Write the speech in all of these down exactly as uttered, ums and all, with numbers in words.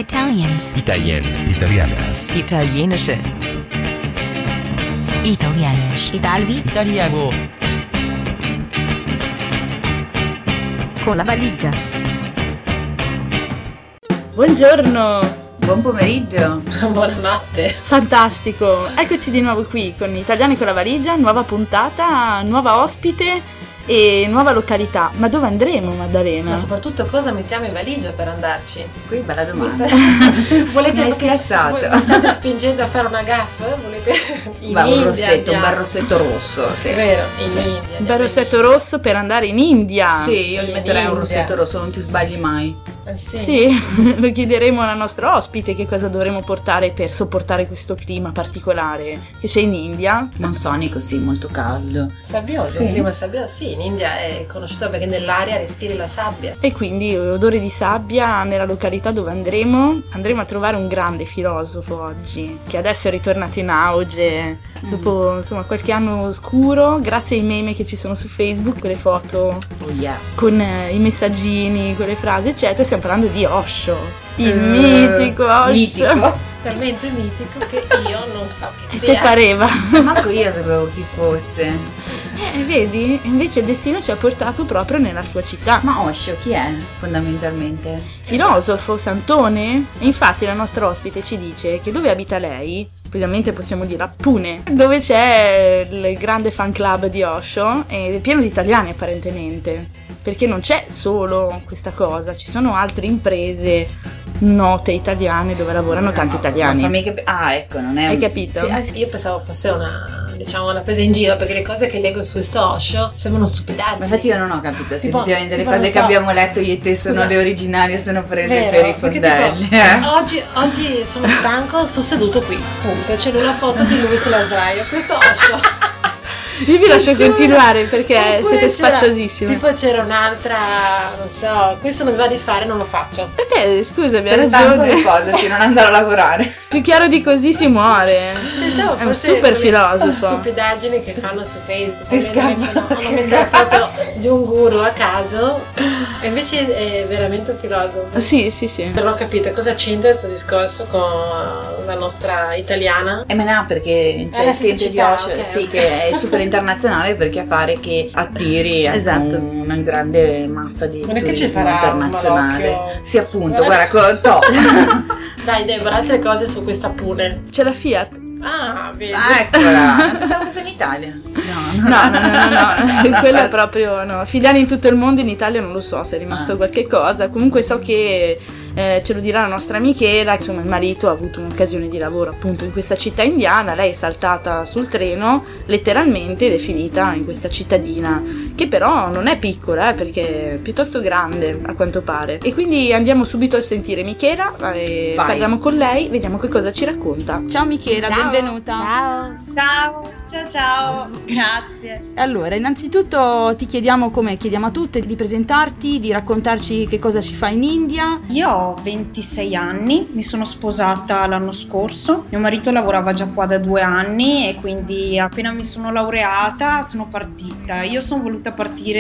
Italians. Italien. Italianas. Italienische. Italianisch. Italvi. Italiano. Con la valigia. Buongiorno. Buon pomeriggio. Buonanotte. Fantastico. Eccoci di nuovo qui con Italiani con la valigia, nuova puntata, nuova ospite e nuova località. Ma dove andremo, Maddalena? Ma soprattutto cosa mettiamo in valigia per andarci? Qui bella domanda. State... Volete mi hai spiazzato. Mi state spingendo a fare una gaffa? Volete in Beh, India? un rossetto, andiamo. un bel rossetto rosso, sì. È vero, in Sì. India. Un bel rossetto rosso per andare in India. Sì, io gli In metterei un India. rossetto rosso, non ti sbagli mai. Eh sì. Sì, lo chiederemo alla nostra ospite che cosa dovremo portare per sopportare questo clima particolare che c'è in India. Monsonico, sì, molto caldo. Sabbioso, Sì. il clima sabbioso. Sì, in India è conosciuto perché nell'aria respiri la sabbia. E quindi odore di sabbia nella località dove andremo. Andremo a trovare un grande filosofo oggi, che adesso è ritornato in auge dopo insomma qualche anno oscuro, grazie ai meme che ci sono su Facebook, quelle foto Oh yeah. con eh, i messaggini, con le frasi eccetera. Stiamo parlando di Osho, il Eh, mitico Osho. Mitico. Talmente mitico che io non so che Che sia. pareva. Manco io sapevo chi fosse. Eh, vedi? Invece il destino ci ha portato proprio nella sua città. Ma Osho chi è, fondamentalmente? Filosofo, santone? E infatti la nostra ospite ci dice che dove abita lei, ovviamente possiamo dire a Pune, dove c'è il grande fan club di Osho ed è pieno di italiani apparentemente, perché non c'è solo questa cosa, ci sono altre imprese note italiane dove lavorano tanti italiani. Ma fammi capi- ah, ecco, non è. Hai capito? Sì, ah, sì. Io pensavo fosse una, diciamo, una presa in giro, perché le cose che leggo su questo Osho sembrano stupidaggini. Ma infatti io non ho capito se Tipo- effettivamente le tipo, cose non che so. abbiamo letto io e te sono Scusa. le originali o sono prese Vero? per i Perché fondelli. tipo, eh? oggi, oggi sono stanco, sto seduto qui, punto. C'è una foto di lui sulla sdraio, questo Osho. Io vi lascio continuare perché Oppure siete c'era- spassosissime. Tipo c'era un'altra, non so, questo non mi va di fare, non lo faccio. Perché, scusa, mi ha Sei stanco ragione. di cosa? Di non andare a lavorare. Più chiaro di così si muore. Pensavo È un fosse super quelle filosofo. stupidaggini che fanno su Facebook. Che Hanno scappa. hanno messo la foto di un guru a caso e invece è veramente un filosofo. Sì, sì, sì. Non ho capito cosa c'entra questo discorso con la nostra italiana. E me ne ha perché c'è la il tempo di fisicità, Osho, ok. sì, che è super internazionale perché pare che attiri ecco, Esatto. una grande massa di Non è che ci turismo sarà un internazionale. malocchio. Sì, appunto, guarda, co- top. Dai Deborah, altre cose su questa Pune. C'è la Fiat. Ah, vedi. Ah, eccola. Pensavo fosse in Italia. No, No, no, no, no, no. Quello è proprio no. Filiali in tutto il mondo, in Italia non lo so se è rimasto Ah. qualche cosa. Comunque so che eh, ce lo dirà la nostra Michela. Insomma, il marito ha avuto un'occasione di lavoro appunto in questa città indiana. Lei è saltata sul treno letteralmente ed è finita in questa cittadina, che però non è piccola, eh, perché è piuttosto grande a quanto pare. E quindi andiamo subito a sentire Michela e Vai. parliamo con lei, vediamo che cosa ci racconta. Ciao Michela, Ciao. benvenuta. Ciao. Ciao, ciao, ciao, grazie. Allora, innanzitutto ti chiediamo, come chiediamo a tutte, di presentarti, di raccontarci che cosa ci fai in India. Io ho ventisei anni, mi sono sposata l'anno scorso, mio marito lavorava già qua da due anni e quindi appena mi sono laureata sono partita. Io sono voluta partire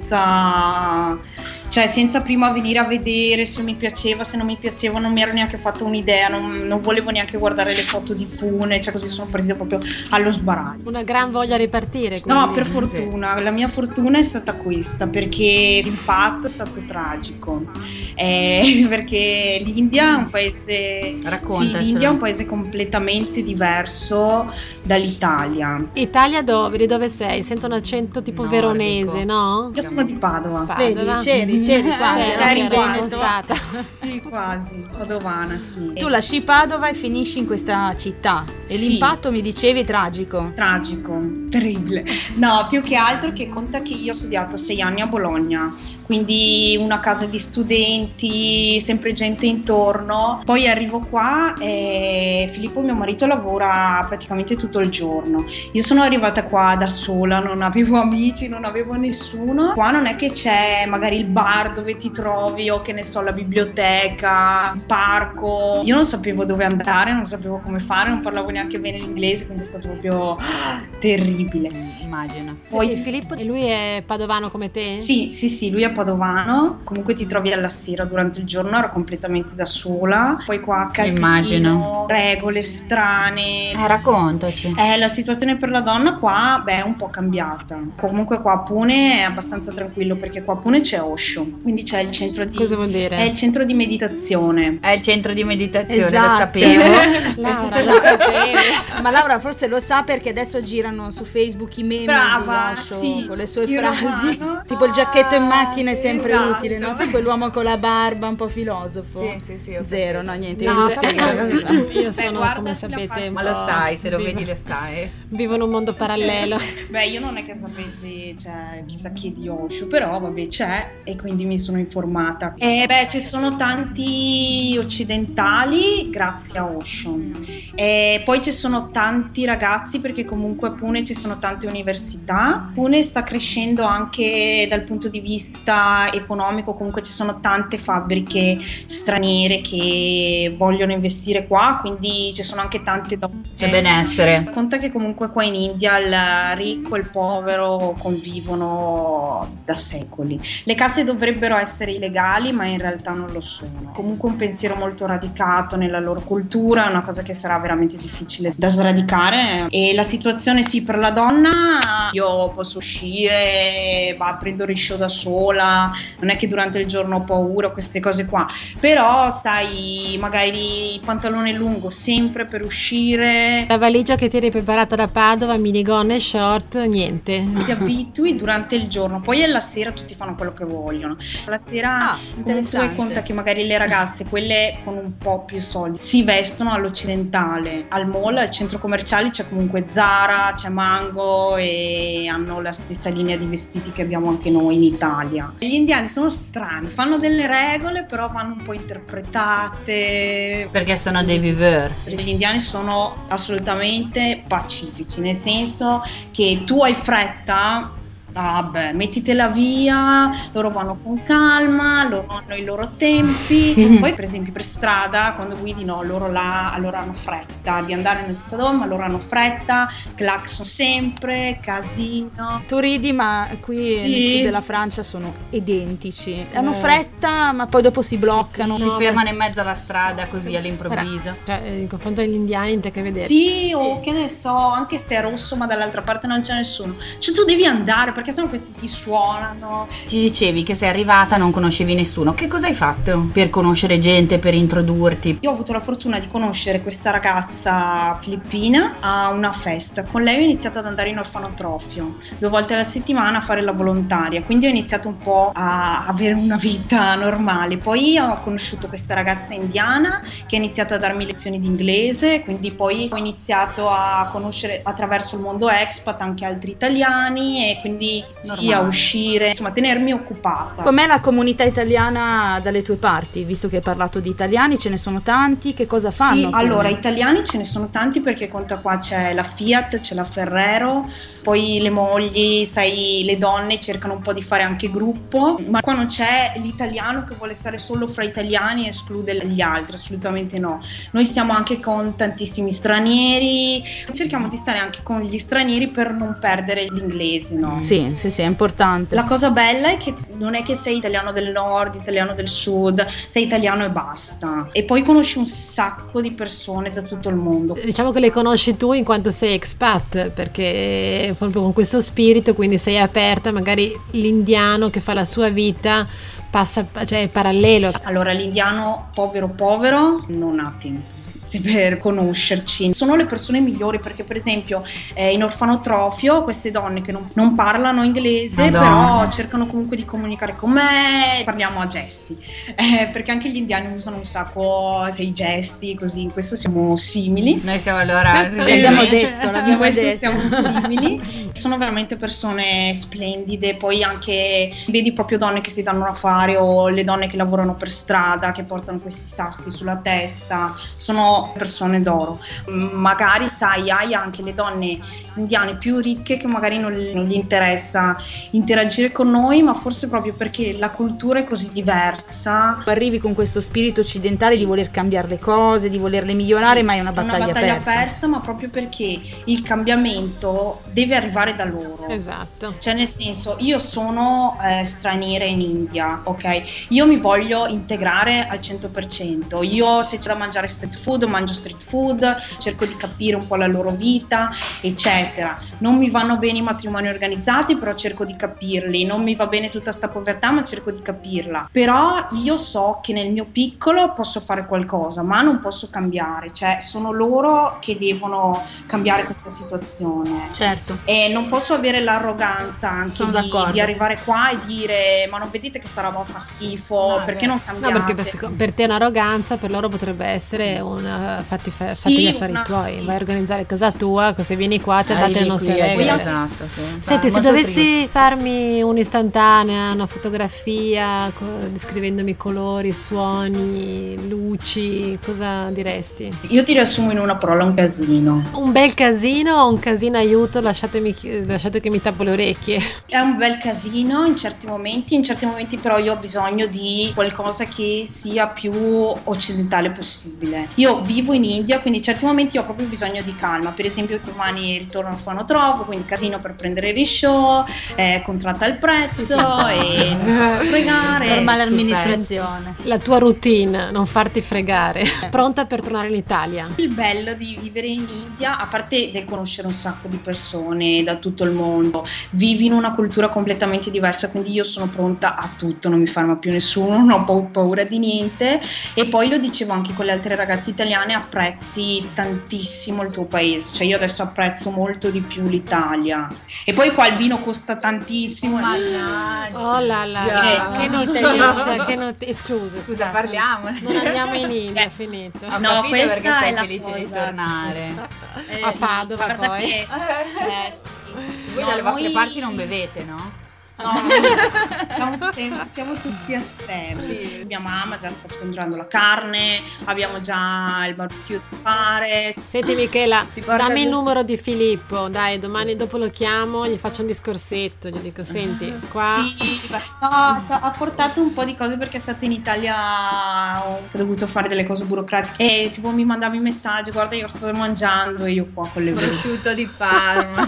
senza, cioè senza prima venire a vedere se mi piaceva, se non mi piaceva, non mi ero neanche fatta un'idea, non, non volevo neanche guardare le foto di Pune, cioè così sono partita proprio allo sbaraglio. Una gran voglia di partire. No, per fortuna, la mia fortuna è stata questa, perché l'impatto è stato tragico, eh, perché l'India è un paese, Raccontacelo. sì, l'India è un paese completamente diverso dall'Italia. Italia dove? Di dove sei? Sento un accento tipo Nordico. veronese, no? Io sono di Padova, Padova. c'eri, c'eri qua. C'ero, eri c'ero, in sono Veneto. stata. sì, quasi, padovana, sì. Tu lasci Padova e finisci in questa città e Sì. l'impatto mi dicevi è tragico. Tragico, terribile. No, più che altro che conta che io ho studiato sei anni a Bologna, quindi una casa di studenti, sempre gente intorno. Poi arrivo qua e Filippo, mio marito, lavora praticamente tutto il giorno. Io sono arrivata qua da sola, non avevo amici, non avevo nessuno. Qua non è che c'è magari il bar dove ti trovi o che ne so, la biblioteca, il parco. Io non sapevo dove andare, non sapevo come fare, non parlavo neanche bene l'inglese, quindi è stato proprio terribile. Immagino. Poi- Senti, Filippo, e lui è padovano come te? Sì, sì, sì, lui è padovano, comunque ti trovi alla sera, durante il giorno ero completamente da sola, poi qua casino, Immagino. regole strane. Eh, raccontaci. Eh, la situazione per la donna qua, beh, è un po' cambiata. Comunque qua a Pune è abbastanza tranquillo, perché qua a Pune c'è Osho, quindi c'è il centro di... Cosa vuol dire? È il centro di meditazione. È il centro di meditazione, lo Esatto. sapevo. Laura, lo sapevo. Ma Laura forse lo sa perché adesso girano su Facebook i meme Brava, di Osho sì. con le sue Io frasi. romano. Tipo il giacchetto in Ah, macchina è sì, sempre esatto. utile, no? Sai quell'uomo con la barba un po' filosofo? Sì, sì, sì, ho Zero, no, niente. No, io lo spiego. io Beh, sono, guarda, come se la sapete, fa- un Ma lo po'- sai, se lo vivo- vedi lo sai. Vivo in un mondo parallelo. Beh, io non è che sapessi, cioè, chissà chi di Osho, però vabbè c'è e quindi mi sono informata. E beh, ci sono tanti occidentali grazie a Osho. E poi ci sono tanti ragazzi, perché comunque a Pune ci sono tante università. Pune sta crescendo anche dal punto di vista economico, comunque ci sono tante fabbriche straniere che vogliono investire qua, quindi ci sono anche tante donne. C'è benessere. Conta che comunque qua in India il ricco e il povero convivono da secoli. Le caste dovrebbero essere illegali, ma in realtà non lo sono. Comunque un pensiero molto radicato nella loro cultura, è una cosa che sarà veramente difficile da sradicare. E la situazione sì, per la donna, io posso uscire, va, prendo riscio da sola, non è che durante il giorno ho paura, queste cose qua, però sai, magari pantalone lungo sempre per uscire, La valigia che ti eri preparata da Padova, minigonne e short, niente. ti abitui durante il giorno, poi alla sera tutti fanno quello che vogliono. La sera Ah, comunque interessante. conta che magari le ragazze, quelle con un po' più soldi, si vestono all'occidentale. Al mall, al centro commerciale c'è comunque Zara, c'è Mango e hanno la stessa linea di vestiti che abbiamo anche noi in Italia. Gli indiani sono strani, fanno delle regole però vanno un po' interpretate. Perché sono dei viveur. Gli indiani sono assolutamente pacifici, nel senso che tu hai fretta, vabbè, mettitela via, loro vanno con calma, loro hanno i loro tempi. Poi per esempio per strada, quando guidi, no, loro là, loro hanno fretta di andare nel stesso dove, ma loro hanno fretta, clacson sempre, casino. Tu ridi, ma qui Sì. nel sud della Francia sono identici. Hanno Eh. fretta, ma poi dopo si bloccano. sì, Si No, fermano in mezzo alla strada così all'improvviso. Cioè, in confronto agli indiani non c'è che vedere. Sì, o che ne so, anche se è rosso ma dall'altra parte non c'è nessuno. Cioè tu devi andare, perché sennò questi ti suonano. Ci dicevi che sei arrivata, non conoscevi nessuno. Che cosa hai fatto per conoscere gente, per introdurti? Io ho avuto la fortuna di conoscere questa ragazza filippina a una festa. Con lei ho iniziato ad andare in orfanotrofio due volte alla settimana a fare la volontaria, quindi ho iniziato un po' a avere una vita normale. Poi ho conosciuto questa ragazza indiana che ha iniziato a darmi lezioni di inglese, quindi poi ho iniziato a conoscere attraverso il mondo expat anche altri italiani e quindi sì, Normale. a uscire, insomma tenermi occupata. Com'è la comunità italiana dalle tue parti? Visto che hai parlato di italiani, ce ne sono tanti, che cosa fanno? Sì, a Pune? allora italiani ce ne sono tanti, perché conta qua c'è la Fiat, c'è la Ferrero, poi le mogli, sai, le donne cercano un po' di fare anche gruppo, ma qua non c'è l'italiano che vuole stare solo fra italiani e esclude gli altri, assolutamente no. Noi stiamo anche con tantissimi stranieri, cerchiamo di stare anche con gli stranieri per non perdere l'inglese, no? Sì, sì, sì, è importante. La cosa bella è che non è che sei italiano del nord, italiano del sud, sei italiano e basta. E poi conosci un sacco di persone da tutto il mondo. Diciamo che le conosci tu in quanto sei expat, perché proprio con questo spirito, quindi sei aperta, magari l'indiano che fa la sua vita passa, cioè è parallelo. Allora, l'indiano povero povero non ha tempo per conoscerci. Sono le persone migliori, perché per esempio eh, in orfanotrofio queste donne che non, non parlano inglese, Madonna. però cercano comunque di comunicare con me, parliamo a gesti, eh, perché anche gli indiani usano un sacco sei gesti, così in questo siamo simili. Noi siamo allora... si L'abbiamo vede? detto, l'abbiamo Questo detto. siamo simili. Sono veramente persone splendide. Poi anche vedi proprio donne che si danno da fare, o le donne che lavorano per strada, che portano questi sassi sulla testa, sono persone d'oro. Magari sai, hai anche le donne indiane più ricche che magari non, non gli interessa interagire con noi, ma forse proprio perché la cultura è così diversa. Arrivi con questo spirito occidentale di voler cambiare le cose, di volerle migliorare, Sì, ma è una battaglia, una battaglia persa. persa, ma proprio perché il cambiamento deve arrivare arrivare da loro. Esatto. Cioè nel senso, io sono eh, straniera in India, ok? Io mi voglio integrare al cento per cento. Io se c'è da mangiare street food, mangio street food, cerco di capire un po' la loro vita, eccetera. Non mi vanno bene i matrimoni organizzati, però cerco di capirli. Non mi va bene tutta sta povertà, ma cerco di capirla. Però io so che nel mio piccolo posso fare qualcosa, ma non posso cambiare. Cioè sono loro che devono cambiare questa situazione. Certo. E non posso avere l'arroganza anche Sono di, d'accordo. di arrivare qua e dire ma non vedete che sta roba fa schifo, No, perché beh. non No, cambiate? perché per, per te è un'arroganza, per loro potrebbe essere una fatti, fa, Sì, fatti gli affari una- tuoi, sì. vai a organizzare casa tua, se vieni qua ti date le Arrivi nostre qui, eh, regole. esatto, sì. Senti, se Molto dovessi triste. farmi un'istantanea, una fotografia co- descrivendomi colori, suoni, luci, cosa diresti? Io ti riassumo in una parola: un casino. Un bel casino o un casino aiuto, lasciatemi, chi- lasciate che mi tappo le orecchie. È un bel casino in certi momenti, in certi momenti però io ho bisogno di qualcosa che sia più occidentale possibile. Io vivo in India, quindi in certi momenti ho proprio bisogno di calma. Per esempio domani ritorno al Fanotropo, quindi casino per prendere il show, eh, contratta il prezzo e fregare. Normale Super. amministrazione. La tua routine, non farti fregare. Pronta per tornare in Italia? Il bello di vivere in India, a parte del conoscere un sacco di persone da tutto il mondo, vivi in una cultura completamente diversa, quindi io sono pronta a tutto, non mi ferma più nessuno, non ho pau- paura di niente. E poi lo dicevo anche con le altre ragazze italiane, apprezzi tantissimo il tuo paese, cioè io adesso apprezzo molto di più l'Italia. E poi qua il vino costa tantissimo. Oh là là, Già. che notizia, che notizia. Scusa, Scusa, parliamone. Non andiamo in India, Eh. è finito. Ho No, capito questa perché è sei la felice di cosa. tornare. Eh, A sì, Padova guarda poi. che- cioè, sì. Voi No, dalle vostre noi- parti non bevete, no? No, siamo, sempre- siamo tutti astemni. Mia mamma già sta scongiurando la carne, abbiamo già il barbecue da fare. Senti Michela, Ti porta dammi il giù. numero di Filippo, dai, domani dopo lo chiamo, gli faccio un discorsetto, gli dico, senti, qua... Sì, no, cioè, ha portato un po' di cose perché è stato in Italia, ho dovuto fare delle cose burocratiche e tipo mi mandavi messaggi, guarda io sto mangiando e io qua con le Prosciutto di Parma.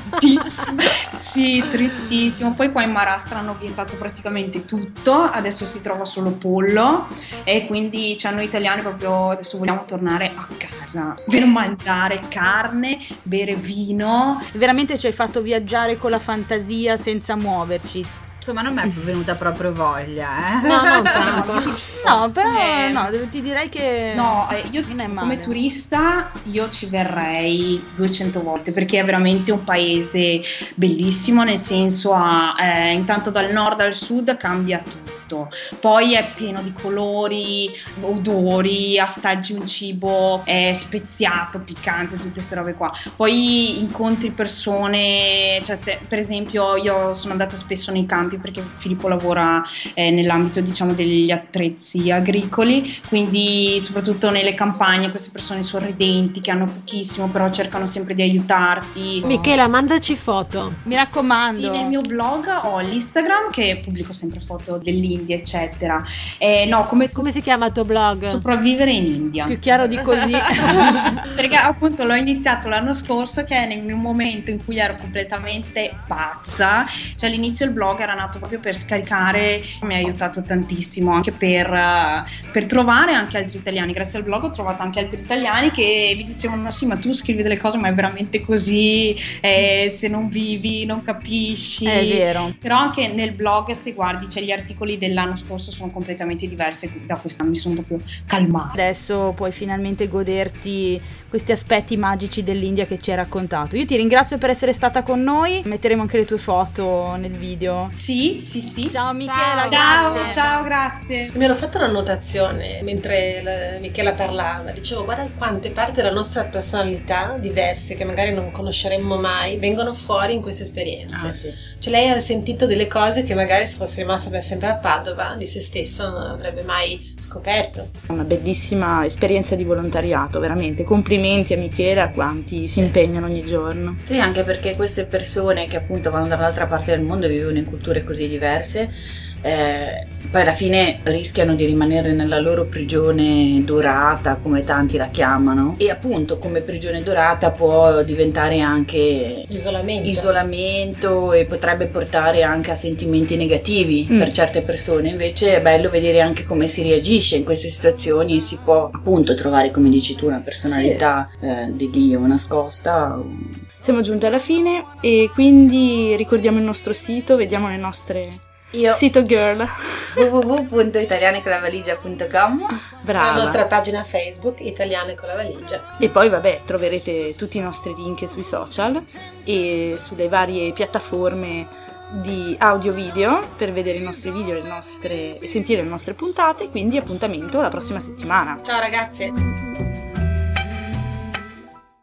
Sì, tristissimo. Poi qua in Maharashtra hanno vietato praticamente tutto, adesso si trova solo pollo e quindi cioè, noi italiani proprio adesso vogliamo tornare a casa per mangiare carne, bere vino. Veramente ci hai fatto viaggiare con la fantasia senza muoverci. Insomma, non mi è venuta proprio voglia, eh. No, non tanto. No, però Eh, no, devo- ti direi che No, eh, io ti non è dico, male. come turista io ci verrei duecento volte perché è veramente un paese bellissimo, nel senso ha, eh, intanto dal nord al sud cambia tutto. Poi è pieno di colori, odori, assaggi un cibo eh, speziato, piccante, tutte queste robe qua. Poi incontri persone, cioè se, per esempio io sono andata spesso nei campi perché Filippo lavora eh, nell'ambito diciamo degli attrezzi agricoli, quindi soprattutto nelle campagne queste persone sorridenti che hanno pochissimo però cercano sempre di aiutarti. Michela, mandaci foto. Mi raccomando. Sì, nel mio blog ho l'Instagram che pubblico sempre foto dell'India eccetera. Eh, no, come, Come si chiama il tuo blog? sopravvivere in India. Più chiaro di così. Perché appunto l'ho iniziato l'anno scorso che è in un momento in cui ero completamente pazza, cioè all'inizio il blog era nato proprio per scaricare, mi ha aiutato tantissimo anche per, eh, per trovare anche altri italiani. Grazie al blog ho trovato anche altri italiani che mi dicevano sì ma tu scrivi delle cose ma è veramente così, eh, se non vivi non capisci. È vero. Però anche nel blog se guardi cioè gli articoli dell'anno scorso sono completamente diversi, da quest'anno mi sono proprio calmata. Adesso puoi finalmente goderti questi aspetti magici dell'India che ci hai raccontato. Io ti ringrazio per essere stata con noi. Metteremo anche le tue foto nel video. Sì, sì, sì. Ciao Michela, Ciao, grazie. ciao, grazie. Mi ero fatta una notazione mentre la- Michela parlava, dicevo guarda quante parti della nostra personalità diverse che magari non conosceremmo mai vengono fuori in queste esperienze. Ah, sì. Cioè lei ha sentito delle cose che magari se fosse rimasta per sempre a Padova di se stessa non avrebbe mai scoperto. Una bellissima esperienza di volontariato, veramente. Complimenti a Michela, a quanti si impegnano ogni giorno. Sì, anche perché queste persone che appunto vanno dall'altra parte del mondo e vivono in culture così diverse eh, poi alla fine rischiano di rimanere nella loro prigione dorata, come tanti la chiamano, e appunto come prigione dorata può diventare anche isolamento, isolamento e potrebbe portare anche a sentimenti negativi mm. per certe persone. Invece è bello vedere anche come si reagisce in queste situazioni e si può appunto trovare, come dici tu, una personalità sì. eh, di Dio nascosta. Siamo giunti alla fine e quindi ricordiamo il nostro sito, vediamo le nostre Io. sito girl w w w punto italiane con la valigia punto com. Brava. La nostra pagina Facebook Italiane con la valigia. E poi vabbè, troverete tutti i nostri link sui social e sulle varie piattaforme di audio video per vedere i nostri video, le nostre e sentire le nostre puntate. Quindi appuntamento la prossima settimana. Ciao ragazze.